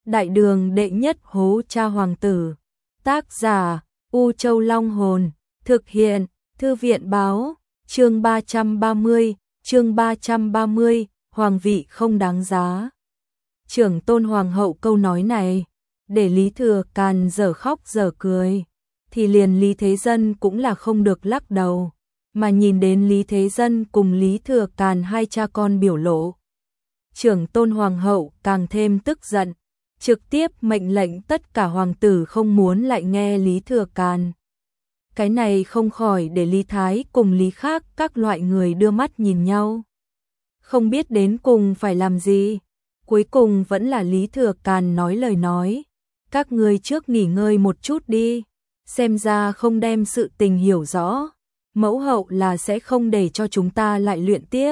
Đại đường đệ nhất hố cha hoàng tử. Tác giả U Châu Long Hồn. Thực hiện Thư viện báo. Chương 330, hoàng vị không đáng giá. Trưởng tôn hoàng hậu câu nói này, để Lý Thừa Càn dở khóc dở cười, thì liền Lý Thế Dân cũng là không được lắc đầu, mà nhìn đến Lý Thế Dân cùng Lý Thừa Càn hai cha con biểu lộ. Trưởng tôn hoàng hậu càng thêm tức giận, trực tiếp mệnh lệnh tất cả hoàng tử không muốn lại nghe Lý Thừa Càn. Cái này không khỏi để Lý Thái cùng Lý Khác các loại người đưa mắt nhìn nhau. Không biết đến cùng phải làm gì, cuối cùng vẫn là Lý Thừa Càn nói lời nói. Các ngươi trước nghỉ ngơi một chút đi, xem ra không đem sự tình hiểu rõ, mẫu hậu là sẽ không để cho chúng ta lại luyện tiếp.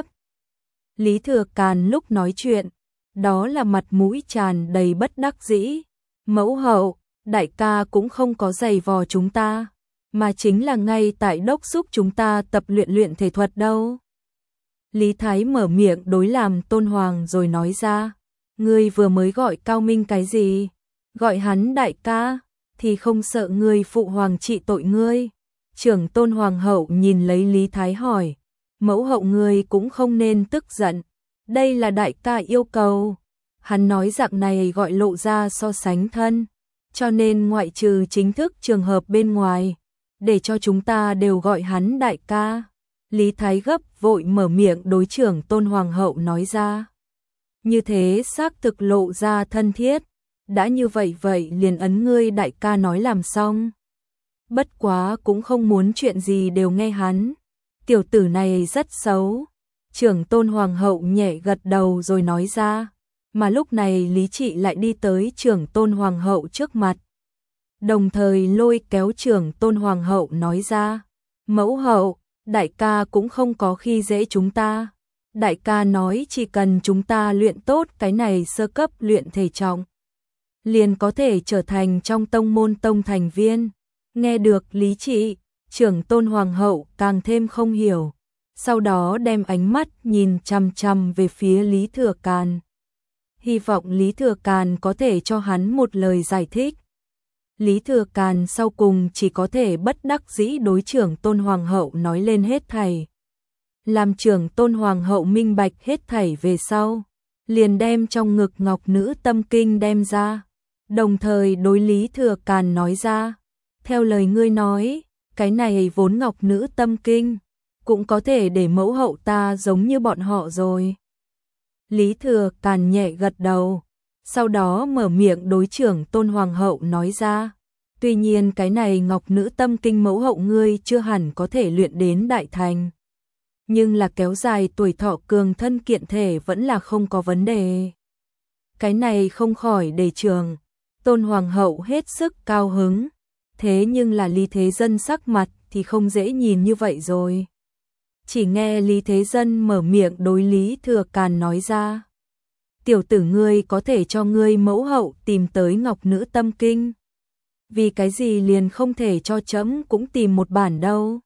Lý Thừa Càn lúc nói chuyện, đó là mặt mũi tràn đầy bất đắc dĩ. Mẫu hậu, đại ca cũng không có giày vò chúng ta, mà chính là ngay tại đốc xúc chúng ta tập luyện thể thuật đâu. Lý Thái mở miệng đối làm Tôn Hoàng rồi nói ra, ngươi vừa mới gọi Cao Minh cái gì? Gọi hắn đại ca, thì không sợ ngươi phụ hoàng trị tội ngươi. Trưởng tôn hoàng hậu nhìn lấy Lý Thái hỏi, mẫu hậu ngươi cũng không nên tức giận, đây là đại ca yêu cầu. Hắn nói dạng này gọi lộ ra so sánh thân, cho nên ngoại trừ chính thức trường hợp bên ngoài, để cho chúng ta đều gọi hắn đại ca. Lý Thái gấp vội mở miệng đối trưởng tôn hoàng hậu nói ra. Như thế xác thực lộ ra thân thiết, đã như vậy liền ấn ngươi đại ca nói làm xong. Bất quá cũng không muốn chuyện gì đều nghe hắn, tiểu tử này rất xấu. Trưởng tôn hoàng hậu nhẹ gật đầu rồi nói ra, mà lúc này Lý Trị lại đi tới trưởng tôn hoàng hậu trước mặt. Đồng thời lôi kéo trưởng tôn hoàng hậu nói ra, mẫu hậu, đại ca cũng không có khi dễ chúng ta. Đại ca nói chỉ cần chúng ta luyện tốt cái này sơ cấp luyện thể trọng, liền có thể trở thành trong tông môn tông thành viên. Nghe được Lý Trị, trưởng tôn hoàng hậu càng thêm không hiểu, sau đó đem ánh mắt nhìn chằm chằm về phía Lý Thừa Càn. Hy vọng Lý Thừa Càn có thể cho hắn một lời giải thích. Lý Thừa Càn sau cùng chỉ có thể bất đắc dĩ đối trưởng tôn hoàng hậu nói lên hết thảy. Làm trưởng tôn hoàng hậu minh bạch hết thảy về sau, liền đem trong ngực ngọc nữ tâm kinh đem ra, đồng thời đối Lý Thừa Càn nói ra, theo lời ngươi nói, cái này vốn ngọc nữ tâm kinh, cũng có thể để mẫu hậu ta giống như bọn họ rồi. Lý Thừa Càn nhẹ gật đầu, sau đó mở miệng đối trưởng tôn hoàng hậu nói ra, tuy nhiên cái này ngọc nữ tâm kinh mẫu hậu ngươi chưa hẳn có thể luyện đến đại thành, nhưng là kéo dài tuổi thọ cường thân kiện thể vẫn là không có vấn đề. Cái này không khỏi để trưởng tôn hoàng hậu hết sức cao hứng, thế nhưng là Lý Thế Dân sắc mặt thì không dễ nhìn như vậy rồi. Chỉ nghe Lý Thế Dân mở miệng đối Lý Thừa Càn nói ra, tiểu tử ngươi có thể cho ngươi mẫu hậu tìm tới ngọc nữ tâm kinh, vì cái gì liền không thể cho trẫm cũng tìm một bản đâu.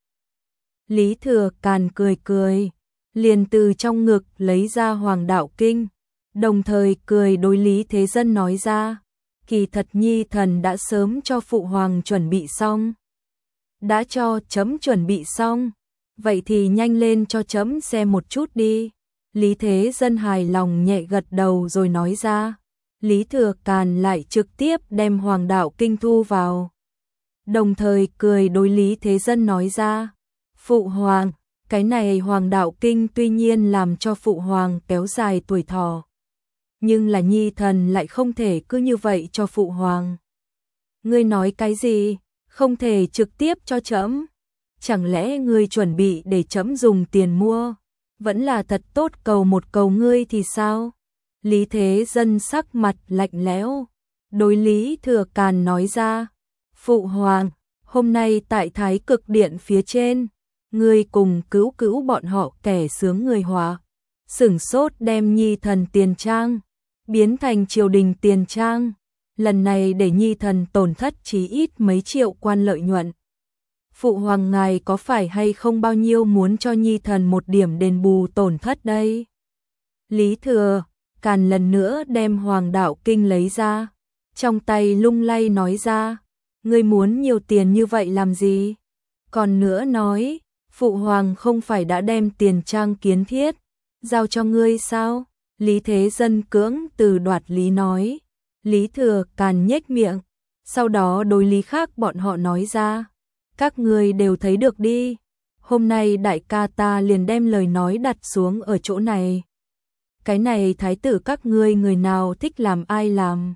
Lý Thừa Càn cười cười, liền từ trong ngực lấy ra Hoàng Đạo Kinh, đồng thời cười đối Lý Thế Dân nói ra, kỳ thật nhi thần đã sớm cho phụ hoàng chuẩn bị xong. Đã cho trẫm chuẩn bị xong, vậy thì nhanh lên cho trẫm xem một chút đi. Lý Thế Dân hài lòng nhẹ gật đầu rồi nói ra. Lý Thừa Càn lại trực tiếp đem Hoàng Đạo Kinh thu vào, đồng thời cười đối Lý Thế Dân nói ra, phụ hoàng, cái này Hoàng Đạo Kinh tuy nhiên làm cho phụ hoàng kéo dài tuổi thọ, nhưng là nhi thần lại không thể cứ như vậy cho phụ hoàng. Ngươi nói cái gì? Không thể trực tiếp cho trẫm? Chẳng lẽ ngươi chuẩn bị để trẫm dùng tiền mua? Vẫn là thật tốt cầu một cầu ngươi thì sao? Lý Thế Dân sắc mặt lạnh lẽo, đối Lý Thừa Càn nói ra, phụ hoàng, hôm nay tại Thái Cực Điện phía trên, ngươi cùng cứu bọn họ kẻ sướng người họa, sửng sốt đem nhi thần tiền trang biến thành triều đình tiền trang, lần này để nhi thần tổn thất chí ít mấy triệu quan lợi nhuận. Phụ hoàng ngài có phải hay không bao nhiêu muốn cho nhi thần một điểm đền bù tổn thất đây? Lý Thừa Càn lần nữa đem Hoàng Đạo Kinh lấy ra, trong tay lung lay nói ra, ngươi muốn nhiều tiền như vậy làm gì? Còn nữa nói, phụ hoàng không phải đã đem tiền trang kiến thiết, giao cho ngươi sao? Lý Thế Dân cưỡng từ đoạt lý nói. Lý Thừa Càn nhếch miệng, sau đó đối lý khác bọn họ nói ra, các ngươi đều thấy được đi, hôm nay đại ca ta liền đem lời nói đặt xuống ở chỗ này. Cái này thái tử các ngươi người nào thích làm ai làm.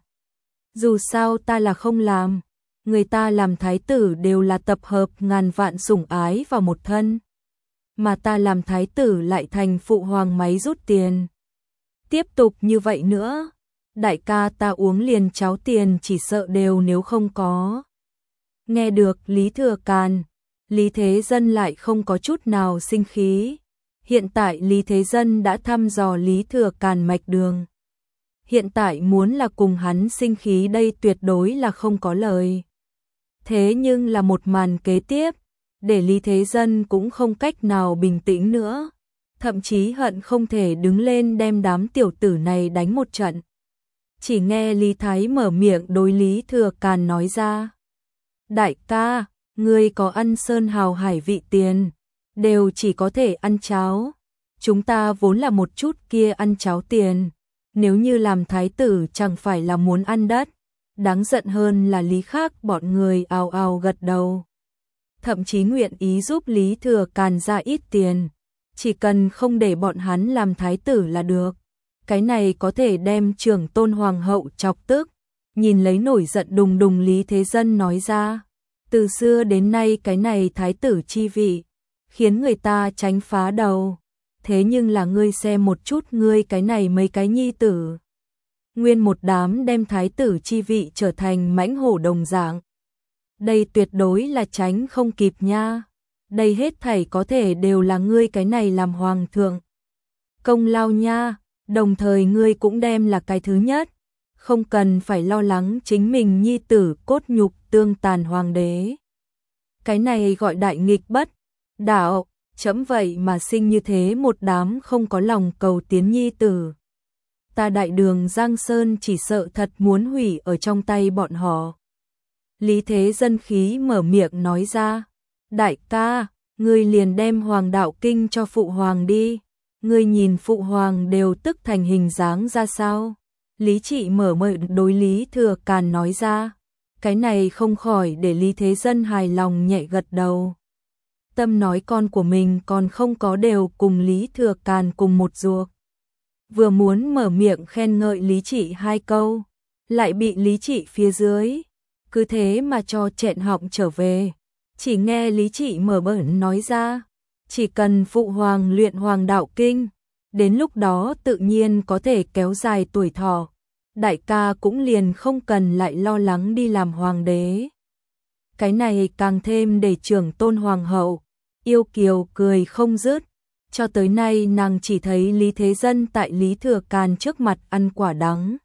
Dù sao ta là không làm, người ta làm thái tử đều là tập hợp ngàn vạn sủng ái vào một thân. Mà ta làm thái tử lại thành phụ hoàng máy rút tiền. Tiếp tục như vậy nữa, đại ca ta uống liền cháo tiền chỉ sợ đều nếu không có. Nghe được Lý Thừa Càn, Lý Thế Dân lại không có chút nào sinh khí. Hiện tại Lý Thế Dân đã thăm dò Lý Thừa Càn mạch đường. Hiện tại muốn là cùng hắn sinh khí đây tuyệt đối là không có lời. Thế nhưng là một màn kế tiếp, để Lý Thế Dân cũng không cách nào bình tĩnh nữa. Thậm chí hận không thể đứng lên đem đám tiểu tử này đánh một trận. Chỉ nghe Lý Thái mở miệng đối Lý Thừa Càn nói ra. Đại ca, ngươi có ăn sơn hào hải vị tiền, đều chỉ có thể ăn cháo. Chúng ta vốn là một chút kia ăn cháo tiền, nếu như làm thái tử chẳng phải là muốn ăn đất. Đáng giận hơn là Lý khác bọn người ào ào gật đầu. Thậm chí nguyện ý giúp Lý Thừa Càn ra ít tiền, chỉ cần không để bọn hắn làm thái tử là được. Cái này có thể đem trưởng tôn hoàng hậu chọc tức. Nhìn lấy nổi giận đùng đùng Lý Thế Dân nói ra, từ xưa đến nay cái này thái tử chi vị, khiến người ta tránh phá đầu. Thế nhưng là ngươi xem một chút ngươi cái này mấy cái nhi tử. Nguyên một đám đem thái tử chi vị trở thành mãnh hổ đồng dạng. Đây tuyệt đối là tránh không kịp nha. Đây hết thảy có thể đều là ngươi cái này làm hoàng thượng. Công lao nha, đồng thời ngươi cũng đem là cái thứ nhất. Không cần phải lo lắng chính mình nhi tử cốt nhục tương tàn hoàng đế. Cái này gọi đại nghịch bất đạo, chấm vậy mà sinh như thế một đám không có lòng cầu tiến nhi tử. Ta đại đường Giang Sơn chỉ sợ thật muốn hủy ở trong tay bọn họ. Lý Thế Dân khí mở miệng nói ra, đại ca, ngươi liền đem hoàng đạo kinh cho phụ hoàng đi. Ngươi nhìn phụ hoàng đều tức thành hình dáng ra sao? Lý Trị mở miệng đối Lý Thừa Càn nói ra. Cái này không khỏi để Lý Thế Dân hài lòng nhẹ gật đầu. Tâm nói con của mình còn không có đều cùng Lý Thừa Càn cùng một ruột. Vừa muốn mở miệng khen ngợi Lý Trị hai câu, lại bị Lý Trị phía dưới. Cứ thế mà cho chẹn họng trở về. Chỉ nghe Lý Trị mở miệng nói ra. Chỉ cần phụ hoàng luyện hoàng đạo kinh, đến lúc đó tự nhiên có thể kéo dài tuổi thọ. Đại ca cũng liền không cần lại lo lắng đi làm hoàng đế. Cái này càng thêm để trưởng tôn hoàng hậu yêu kiều cười không dứt. Cho tới nay nàng chỉ thấy Lý Thế Dân tại Lý Thừa Càn trước mặt ăn quả đắng.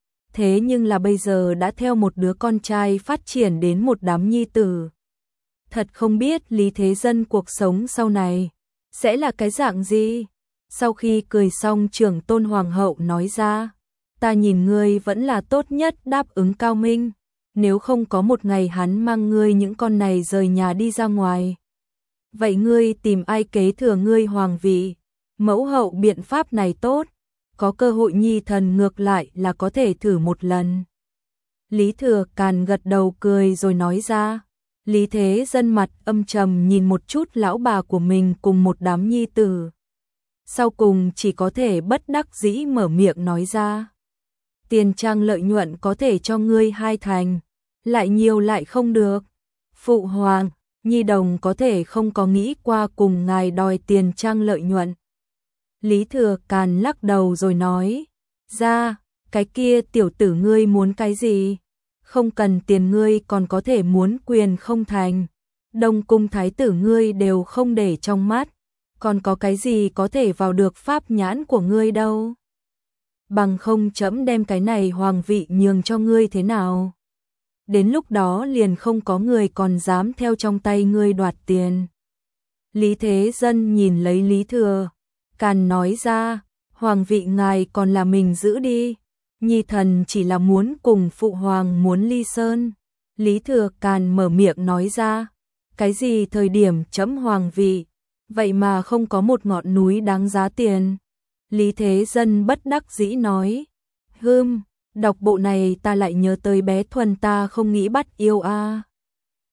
Thế nhưng là bây giờ đã theo một đứa con trai phát triển đến một đám nhi tử. Thật không biết Lý Thế Dân cuộc sống sau này sẽ là cái dạng gì. Sau khi cười xong trưởng tôn hoàng hậu nói ra, ta nhìn ngươi vẫn là tốt nhất đáp ứng Cao Minh. Nếu không có một ngày hắn mang ngươi những con này rời nhà đi ra ngoài, vậy ngươi tìm ai kế thừa ngươi hoàng vị? Mẫu hậu biện pháp này tốt, có cơ hội nhi thần ngược lại là có thể thử một lần. Lý Thừa Càn gật đầu cười rồi nói ra. Lý Thế Dân mặt âm trầm nhìn một chút lão bà của mình cùng một đám nhi tử. Sau cùng chỉ có thể bất đắc dĩ mở miệng nói ra. Tiền trang lợi nhuận có thể cho ngươi 2 thành, lại nhiều lại không được. Phụ hoàng, nhi đồng có thể không có nghĩ qua cùng ngài đòi tiền trang lợi nhuận. Lý Thừa Càn lắc đầu rồi nói, ra, cái kia tiểu tử ngươi muốn cái gì? Không cần tiền ngươi còn có thể muốn quyền không thành. Đông cung thái tử ngươi đều không để trong mắt, còn có cái gì có thể vào được pháp nhãn của ngươi đâu. Bằng không trẫm đem cái này hoàng vị nhường cho ngươi thế nào? Đến lúc đó liền không có người còn dám theo trong tay ngươi đoạt tiền. Lý Thế Dân nhìn lấy Lý Thừa Càn nói ra, hoàng vị ngài còn là mình giữ đi. Nhi thần chỉ là muốn cùng phụ hoàng muốn ly sơn. Lý Thừa Càn mở miệng nói ra, cái gì thời điểm chấm hoàng vị, vậy mà không có một ngọn núi đáng giá tiền. Lý Thế Dân bất đắc dĩ nói, đọc bộ này ta lại nhớ tới bé Thuần ta không nghĩ bắt yêu a.